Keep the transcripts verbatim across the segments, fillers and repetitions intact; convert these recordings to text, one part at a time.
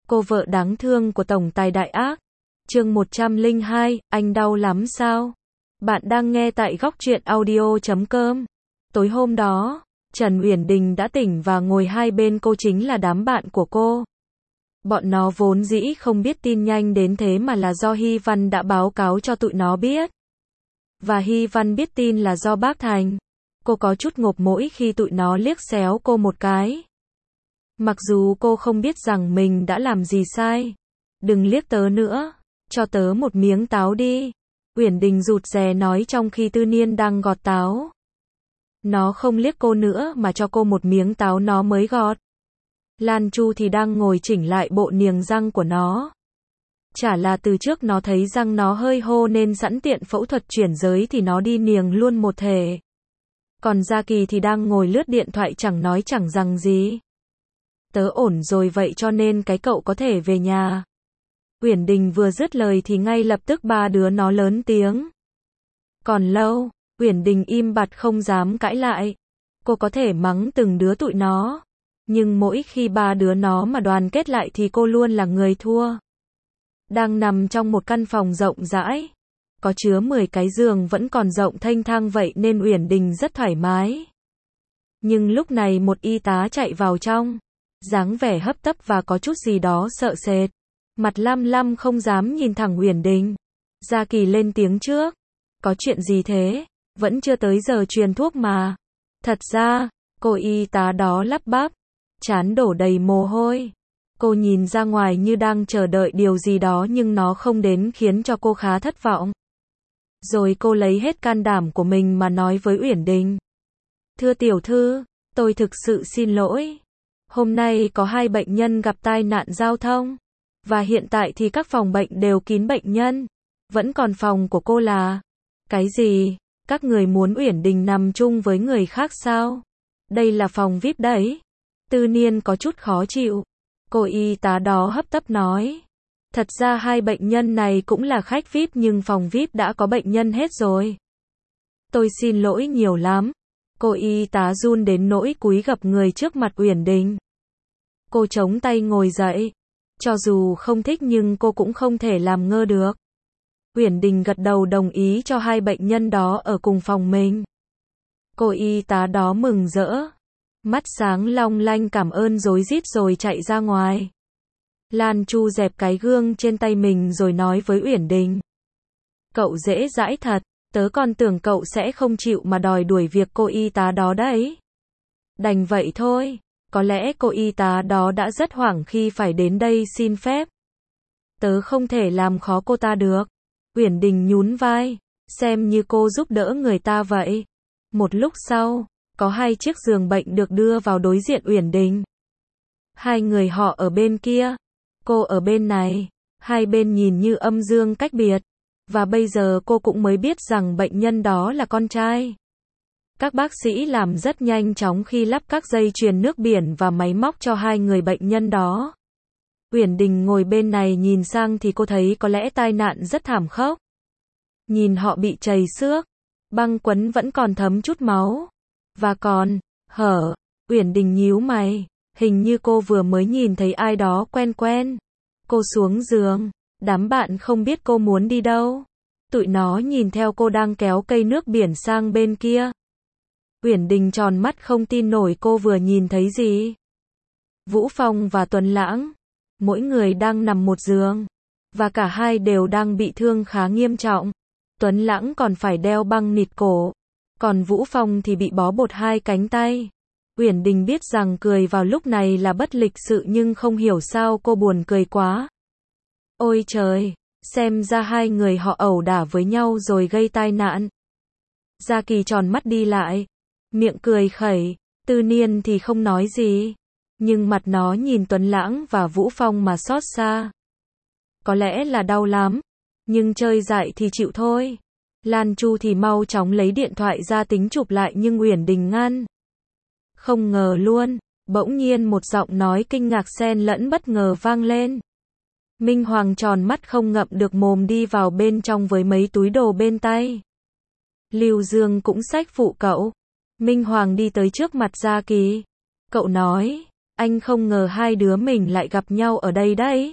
Cô vợ đáng thương của tổng tài đại ác. Chương một trăm lẻ hai, anh đau lắm sao? Bạn đang nghe tại góc truyện audio chấm com. Tối hôm đó, Trần Uyển Đình đã tỉnh và ngồi hai bên cô chính là đám bạn của cô. Bọn nó vốn dĩ không biết tin nhanh đến thế mà là do Hy Văn đã báo cáo cho tụi nó biết. Và Hy Văn biết tin là do bác Thành. Cô có chút ngộp mỗi khi tụi nó liếc xéo cô một cái. Mặc dù cô không biết rằng mình đã làm gì sai. Đừng liếc tớ nữa, cho tớ một miếng táo đi. Uyển Đình rụt rè nói trong khi Tư Niên đang gọt táo. Nó không liếc cô nữa mà cho cô một miếng táo nó mới gọt. Lan Chu thì đang ngồi chỉnh lại bộ niềng răng của nó. Chả là từ trước nó thấy răng nó hơi hô nên sẵn tiện phẫu thuật chuyển giới thì nó đi niềng luôn một thể. Còn Gia Kỳ thì đang ngồi lướt điện thoại chẳng nói chẳng rằng gì. Tớ ổn rồi vậy cho nên cái cậu có thể về nhà. Uyển Đình vừa dứt lời thì ngay lập tức ba đứa nó lớn tiếng. Còn lâu, Uyển Đình im bặt không dám cãi lại. Cô có thể mắng từng đứa tụi nó. Nhưng mỗi khi ba đứa nó mà đoàn kết lại thì cô luôn là người thua. Đang nằm trong một căn phòng rộng rãi. Có chứa mười cái giường vẫn còn rộng thênh thang vậy nên Uyển Đình rất thoải mái. Nhưng lúc này một y tá chạy vào trong. Dáng vẻ hấp tấp và có chút gì đó sợ sệt. Mặt lam lam không dám nhìn thẳng Uyển Đình. Gia Kỳ lên tiếng trước. Có chuyện gì thế? Vẫn chưa tới giờ truyền thuốc mà. Thật ra, cô y tá đó lắp bắp. Trán đổ đầy mồ hôi. Cô nhìn ra ngoài như đang chờ đợi điều gì đó nhưng nó không đến khiến cho cô khá thất vọng. Rồi cô lấy hết can đảm của mình mà nói với Uyển Đình. Thưa tiểu thư, tôi thực sự xin lỗi. Hôm nay có hai bệnh nhân gặp tai nạn giao thông. Và hiện tại thì các phòng bệnh đều kín bệnh nhân. Vẫn còn phòng của cô là... Cái gì? Các người muốn Uyển Đình nằm chung với người khác sao? Đây là phòng vi ai pi đấy. Tư Niên có chút khó chịu. Cô y tá đó hấp tấp nói. Thật ra hai bệnh nhân này cũng là khách vi ai pi nhưng phòng vi ai pi đã có bệnh nhân hết rồi. Tôi xin lỗi nhiều lắm. Cô y tá run đến nỗi cúi gập người trước mặt Uyển Đình. Cô chống tay ngồi dậy. Cho dù không thích nhưng cô cũng không thể làm ngơ được. Uyển Đình gật đầu đồng ý cho hai bệnh nhân đó ở cùng phòng mình. Cô y tá đó mừng rỡ. Mắt sáng long lanh cảm ơn rối rít rồi chạy ra ngoài. Lan Chu dẹp cái gương trên tay mình rồi nói với Uyển Đình. Cậu dễ dãi thật, tớ còn tưởng cậu sẽ không chịu mà đòi đuổi việc cô y tá đó đấy. Đành vậy thôi, có lẽ cô y tá đó đã rất hoảng khi phải đến đây xin phép. Tớ không thể làm khó cô ta được. Uyển Đình nhún vai, xem như cô giúp đỡ người ta vậy. Một lúc sau, có hai chiếc giường bệnh được đưa vào đối diện Uyển Đình. Hai người họ ở bên kia, cô ở bên này, hai bên nhìn như âm dương cách biệt. Và bây giờ cô cũng mới biết rằng bệnh nhân đó là con trai. Các bác sĩ làm rất nhanh chóng khi lắp các dây chuyền nước biển và máy móc cho hai người bệnh nhân đó. Uyển Đình ngồi bên này nhìn sang thì cô thấy có lẽ tai nạn rất thảm khốc. Nhìn họ bị trầy xước, băng quấn vẫn còn thấm chút máu. Và còn, hở, Uyển Đình nhíu mày, hình như cô vừa mới nhìn thấy ai đó quen quen. Cô xuống giường, đám bạn không biết cô muốn đi đâu. Tụi nó nhìn theo cô đang kéo cây nước biển sang bên kia. Uyển Đình tròn mắt không tin nổi cô vừa nhìn thấy gì. Vũ Phong và Tuấn Lãng, mỗi người đang nằm một giường. Và cả hai đều đang bị thương khá nghiêm trọng. Tuấn Lãng còn phải đeo băng nịt cổ. Còn Vũ Phong thì bị bó bột hai cánh tay. Uyển Đình biết rằng cười vào lúc này là bất lịch sự nhưng không hiểu sao cô buồn cười quá. Ôi trời, xem ra hai người họ ẩu đả với nhau rồi gây tai nạn. Gia Kỳ tròn mắt đi lại, miệng cười khẩy, Tư Niên thì không nói gì. Nhưng mặt nó nhìn Tuấn Lãng và Vũ Phong mà xót xa. Có lẽ là đau lắm, nhưng chơi dại thì chịu thôi. Lan Chu thì mau chóng lấy điện thoại ra tính chụp lại nhưng Uyển Đình ngăn. Không ngờ luôn, bỗng nhiên một giọng nói kinh ngạc xen lẫn bất ngờ vang lên. Minh Hoàng tròn mắt không ngậm được mồm đi vào bên trong với mấy túi đồ bên tay. Lưu Dương cũng xách phụ cậu. Minh Hoàng đi tới trước mặt Gia Kỳ. Cậu nói, Anh không ngờ hai đứa mình lại gặp nhau ở đây đấy.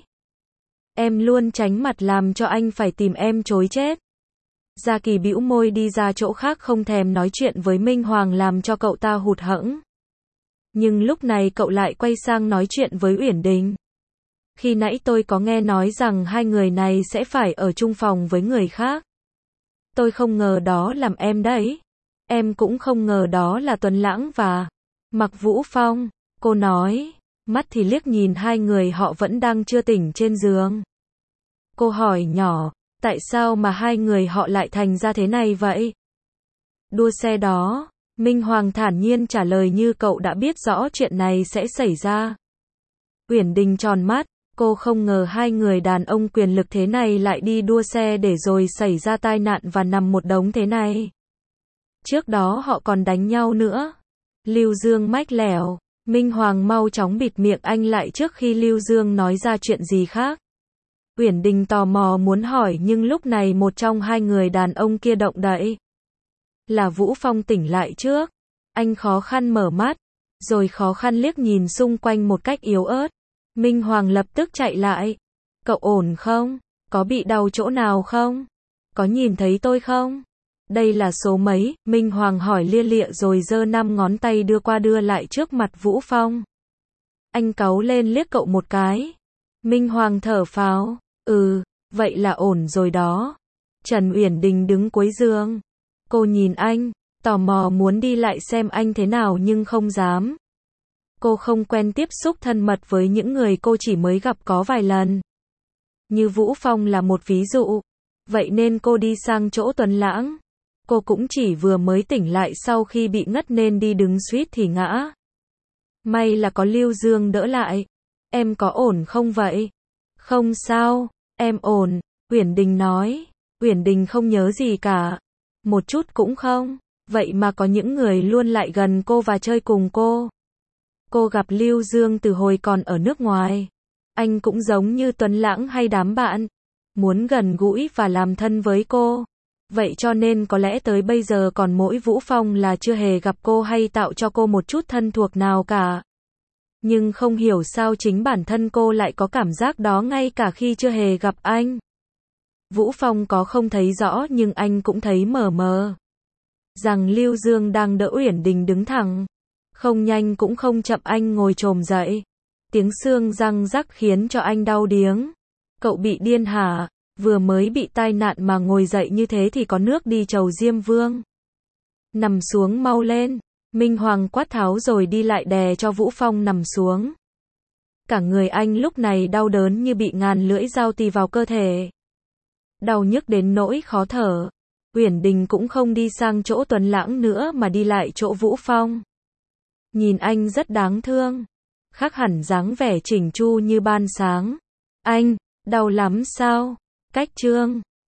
Em luôn tránh mặt làm cho anh phải tìm em chối chết. Gia Kỳ bĩu môi đi ra chỗ khác không thèm nói chuyện với Minh Hoàng làm cho cậu ta hụt hẫng. Nhưng lúc này cậu lại quay sang nói chuyện với Uyển Đình. Khi nãy tôi có nghe nói rằng hai người này sẽ phải ở chung phòng với người khác. Tôi không ngờ đó làm em đấy. Em cũng không ngờ đó là Tuấn Lãng và Mạc Vũ Phong. Cô nói, mắt thì liếc nhìn hai người họ vẫn đang chưa tỉnh trên giường. Cô hỏi nhỏ, tại sao mà hai người họ lại thành ra thế này vậy? Đua xe đó. Minh Hoàng thản nhiên trả lời như cậu đã biết rõ chuyện này sẽ xảy ra. Uyển Đình tròn mắt, cô không ngờ hai người đàn ông quyền lực thế này lại đi đua xe để rồi xảy ra tai nạn và nằm một đống thế này. Trước đó họ còn đánh nhau nữa. Lưu Dương mách lẻo, Minh Hoàng mau chóng bịt miệng anh lại trước khi Lưu Dương nói ra chuyện gì khác. Uyển Đình tò mò muốn hỏi nhưng lúc này một trong hai người đàn ông kia động đậy. Là Vũ Phong tỉnh lại trước. Anh khó khăn mở mắt, rồi khó khăn liếc nhìn xung quanh một cách yếu ớt. Minh Hoàng lập tức chạy lại. Cậu ổn không? Có bị đau chỗ nào không? Có nhìn thấy tôi không? Đây là số mấy? Minh Hoàng hỏi lia lịa rồi giơ năm ngón tay đưa qua đưa lại trước mặt Vũ Phong. Anh cáu lên liếc cậu một cái. Minh Hoàng thở phào. Ừ, vậy là ổn rồi đó. Trần Uyển Đình đứng cuối giường. Cô nhìn anh, tò mò muốn đi lại xem anh thế nào nhưng không dám. Cô không quen tiếp xúc thân mật với những người cô chỉ mới gặp có vài lần. Như Vũ Phong là một ví dụ. Vậy nên cô đi sang chỗ Tuấn Lãng. Cô cũng chỉ vừa mới tỉnh lại sau khi bị ngất nên đi đứng suýt thì ngã. May là có Lưu Dương đỡ lại. Em có ổn không vậy? Không sao, em ổn, Uyển Đình nói. Uyển Đình không nhớ gì cả. Một chút cũng không. Vậy mà có những người luôn lại gần cô và chơi cùng cô. Cô gặp Lưu Dương từ hồi còn ở nước ngoài. Anh cũng giống như Tuấn Lãng hay đám bạn. Muốn gần gũi và làm thân với cô. Vậy cho nên có lẽ tới bây giờ còn mỗi Vũ Phong là chưa hề gặp cô hay tạo cho cô một chút thân thuộc nào cả. Nhưng không hiểu sao chính bản thân cô lại có cảm giác đó ngay cả khi chưa hề gặp anh. Vũ Phong có không thấy rõ nhưng anh cũng thấy mờ mờ. Rằng Lưu Dương đang đỡ Uyển Đình đứng thẳng. Không nhanh cũng không chậm anh ngồi chồm dậy. Tiếng xương răng rắc khiến cho anh đau điếng. Cậu bị điên hả? Vừa mới bị tai nạn mà ngồi dậy như thế thì có nước đi chầu Diêm Vương. Nằm xuống mau lên. Minh Hoàng quát tháo rồi đi lại đè cho Vũ Phong nằm xuống. Cả người anh lúc này đau đớn như bị ngàn lưỡi dao tì vào cơ thể. Đau nhức đến nỗi khó thở. Uyển Đình cũng không đi sang chỗ Tuấn Lãng nữa mà đi lại chỗ Vũ Phong. Nhìn anh rất đáng thương. Khác hẳn dáng vẻ chỉnh chu như ban sáng. Anh, đau lắm sao? Cách trương.